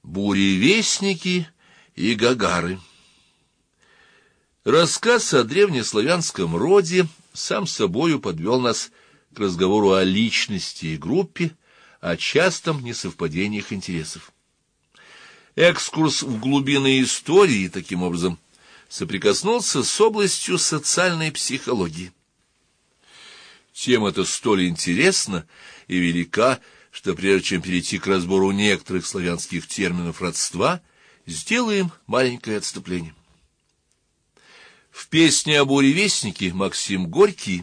Буревестники и гагары. Рассказ о древнеславянском роде сам собою подвел нас к разговору о личности и группе, о частом несовпадениях интересов. Экскурс в глубины истории, таким образом, соприкоснулся с областью социальной психологии. Тема-то столь интересна и велика, что прежде чем перейти к разбору некоторых славянских терминов родства, сделаем маленькое отступление. В песне о буревестнике Максим Горький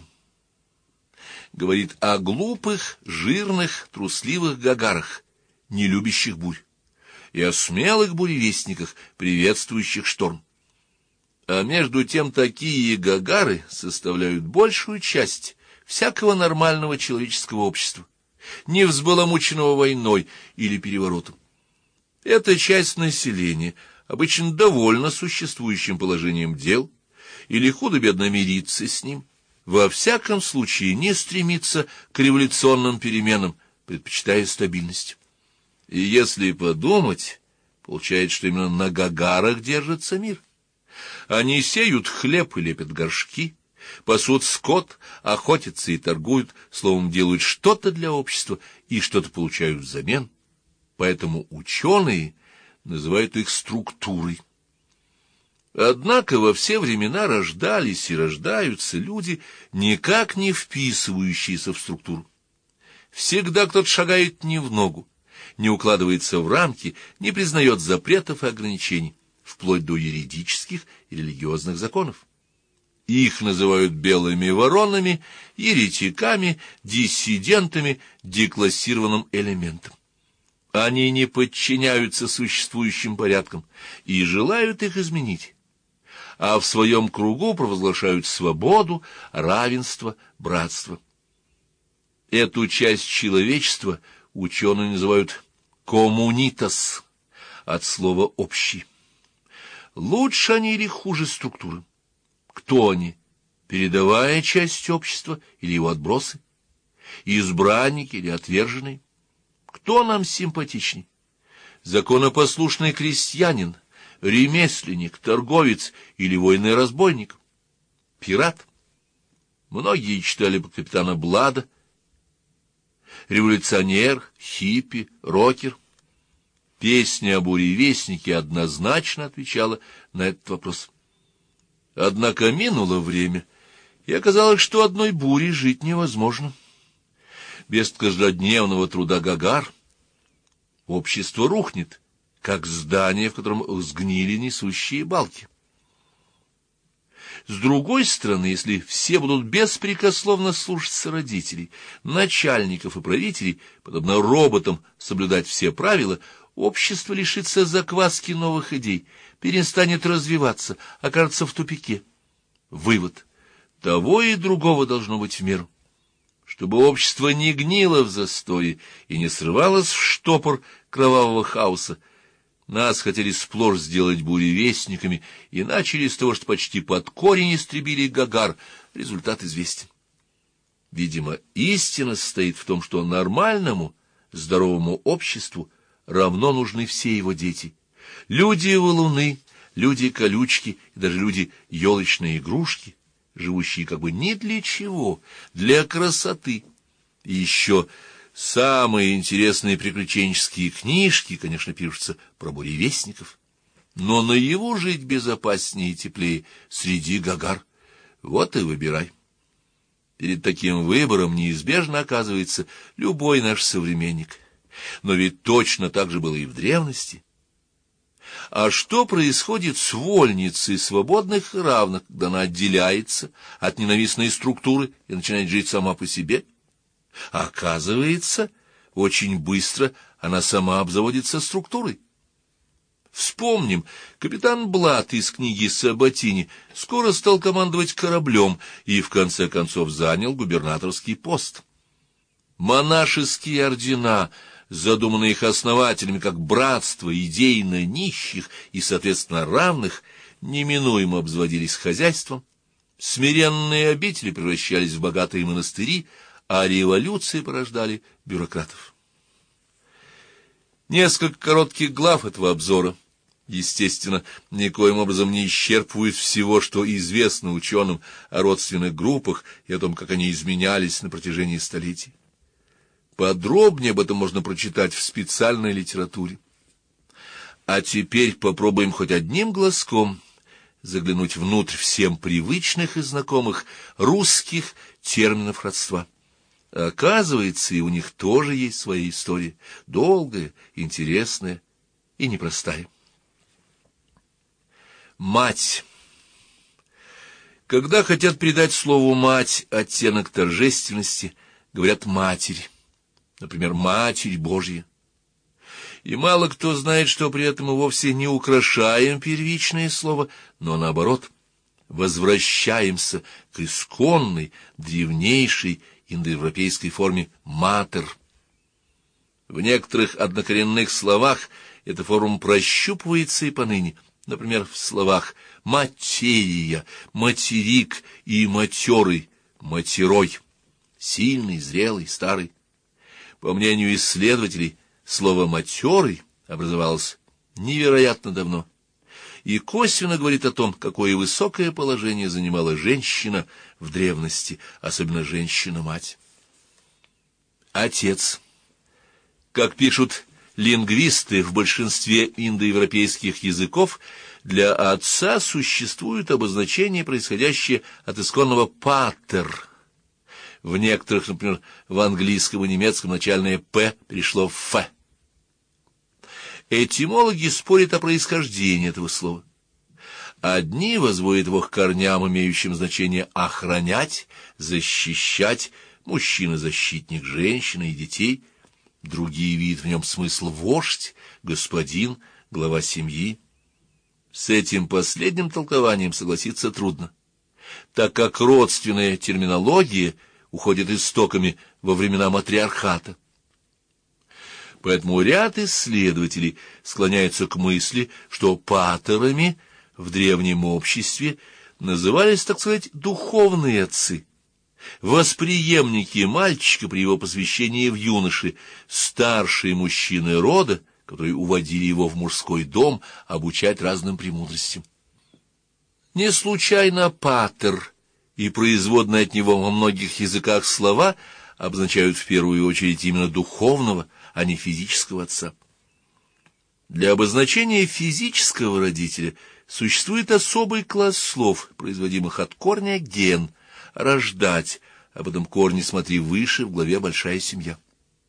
говорит о глупых, жирных, трусливых гагарах, не любящих бурь, и о смелых буревестниках, приветствующих шторм. А между тем такие гагары составляют большую часть всякого нормального человеческого общества, не взбаламученного войной или переворотом. Эта часть населения обычно довольна существующим положением дел или худо-бедно мирится с ним, во всяком случае не стремится к революционным переменам, предпочитая стабильность. И если подумать, получается, что именно на гагарах держится мир. Они сеют хлеб и лепят горшки, пасут скот, охотятся и торгуют, словом, делают что-то для общества и что-то получают взамен. Поэтому ученые называют их структурой. Однако во все времена рождались и рождаются люди, никак не вписывающиеся в структуру. Всегда кто-то шагает не в ногу, не укладывается в рамки, не признает запретов и ограничений, вплоть до юридических и религиозных законов. Их называют белыми воронами, еретиками, диссидентами, деклассированным элементом. Они не подчиняются существующим порядкам и желают их изменить, а в своем кругу провозглашают свободу, равенство, братство. Эту часть человечества ученые называют коммунитас, от слова «общий». Лучше они или хуже структуры? Кто они? Передовая часть общества или его отбросы? Избранники или отверженные? Кто нам симпатичней? Законопослушный крестьянин, ремесленник, торговец или военный разбойник? Пират? Многие читали капитана Блада. Революционер, хиппи, рокер. Песня о буревестнике однозначно отвечала на этот вопрос. Однако минуло время, и оказалось, что одной бурей жить невозможно. Без каждодневного труда гагар общество рухнет, как здание, в котором сгнили несущие балки. С другой стороны, если все будут беспрекословно слушаться родителей, начальников и правителей, подобно роботам соблюдать все правила, общество лишится закваски новых идей, перестанет развиваться, окажется в тупике. Вывод: того и другого должно быть в меру. Чтобы общество не гнило в застое и не срывалось в штопор кровавого хаоса, нас хотели сплошь сделать буревестниками и начали с того, что почти под корень истребили гагар. Результат известен. Видимо, истина состоит в том, что нормальному, здоровому обществу равно нужны все его дети. Люди-валуны, люди-колючки и даже люди-елочные игрушки, живущие как бы ни для чего, для красоты. И еще самые интересные приключенческие книжки, конечно, пишутся про буревестников. Но наяву жить безопаснее и теплее среди гагар. Вот и выбирай. Перед таким выбором неизбежно оказывается любой наш современник. Но ведь точно так же было и в древности. А что происходит с вольницей свободных и равных, когда она отделяется от ненавистной структуры и начинает жить сама по себе? А оказывается, очень быстро она сама обзаводится структурой. Вспомним, капитан Блад из книги Саботини скоро стал командовать кораблем и в конце концов занял губернаторский пост. Монашеские ордена, задуманные их основателями как братство идейно нищих и, соответственно, равных, неминуемо обзаводились хозяйством, смиренные обители превращались в богатые монастыри, а революции порождали бюрократов. Несколько коротких глав этого обзора, естественно, никоим образом не исчерпывают всего, что известно ученым о родственных группах и о том, как они изменялись на протяжении столетий. Подробнее об этом можно прочитать в специальной литературе. А теперь попробуем хоть одним глазком заглянуть внутрь всем привычных и знакомых русских терминов родства. Оказывается, и у них тоже есть своя история, долгая, интересная и непростая. Мать. Когда хотят придать слову «мать» оттенок торжественности, говорят «матерь», например, «Матерь Божья». И мало кто знает, что при этом мы вовсе не украшаем первичное слово, но наоборот, возвращаемся к исконной, древнейшей индоевропейской форме «матер». В некоторых однокоренных словах эта форма прощупывается и поныне, например, в словах «материя», «материк» и «матерый», «матерой», «сильный», «зрелый», «старый». По мнению исследователей, слово «матерый» образовалось невероятно давно и косвенно говорит о том, какое высокое положение занимала женщина в древности, особенно женщина-мать. Отец. Как пишут лингвисты, в большинстве индоевропейских языков для отца существует обозначение, происходящее от исконного «патер». В некоторых, например, в английском и немецком начальное «п» перешло в «ф». Этимологи спорят о происхождении этого слова. Одни возводят его к корням, имеющим значение «охранять», «защищать», «мужчина-защитник», «женщина» и «детей». Другие видят в нем смысл «вождь», «господин», «глава семьи». С этим последним толкованием согласиться трудно, так как родственная терминология уходит истоками во времена матриархата. Поэтому ряд исследователей склоняется к мысли, что патерами в древнем обществе назывались, так сказать, духовные отцы, восприемники мальчика при его посвящении в юноши, старшие мужчины рода, которые уводили его в мужской дом обучать разным премудростям. Не случайно патер и производные от него во многих языках слова обозначают в первую очередь именно духовного, а не физического отца. Для обозначения физического родителя существует особый класс слов, производимых от корня «ген» — «рождать», об этом корне смотри выше в главе «Большая семья».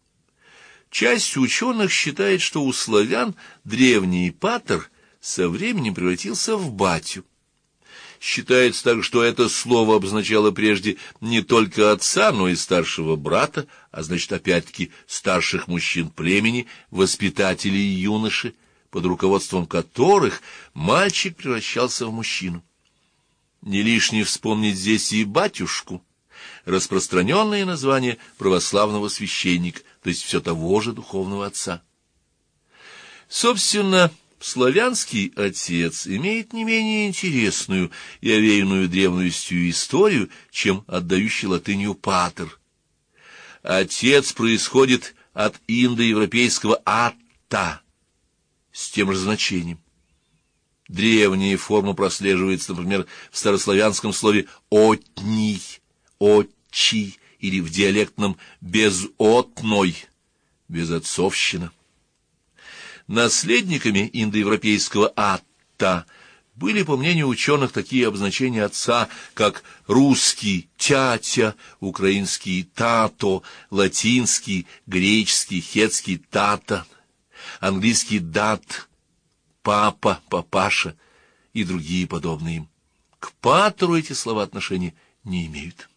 Часть ученых считает, что у славян древний патер со временем превратился в батю. Считается также, что это слово обозначало прежде не только отца, но и старшего брата, а значит, опять-таки, старших мужчин племени, воспитателей юноши, под руководством которых мальчик превращался в мужчину. Не лишне вспомнить здесь и батюшку, распространенное название православного священника, то есть все того же духовного отца. Собственно, славянский отец имеет не менее интересную и овеянную древностью историю, чем отдающий латынью патер. Отец происходит от индоевропейского «атта» с тем же значением. Древняя форма прослеживается, например, в старославянском слове «отний», «отчий» или в диалектном «безотной», «безотцовщина». Наследниками индоевропейского «атта» были, по мнению ученых, такие обозначения отца, как русский «тятя», украинский «тато», латинский, греческий, хетский «тата», английский «дат», «папа», «папаша» и другие подобные им. К патеру эти слова отношения не имеют.